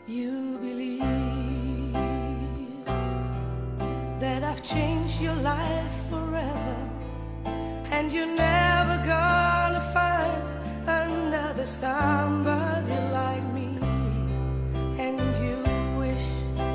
you believe that I've changed your life forever, and you're never gonna find another somebody like me. And you wish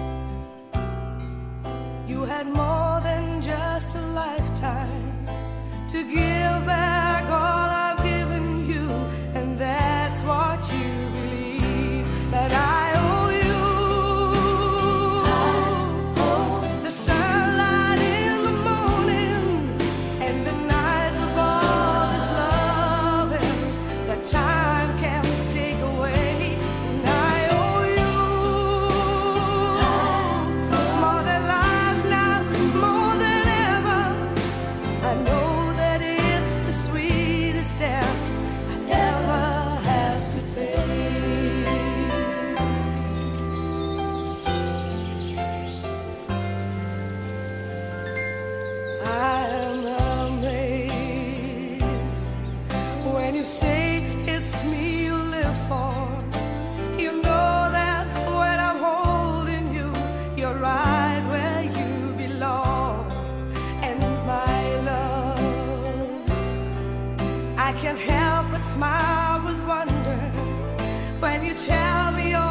you had more than just a lifetime to give back all I've given you, and that's what you believe, that I owe you. The sunlight in the morning and the nights of all this loving that time can't take away. And I owe you more than life now, more than ever. I know that it's the sweetest debt I ever have to pay. I am amazed when you say it's me you live for. You know that when I'm holding you, you're right where you belong. And my love, I can't help but smile with wonder when you tell me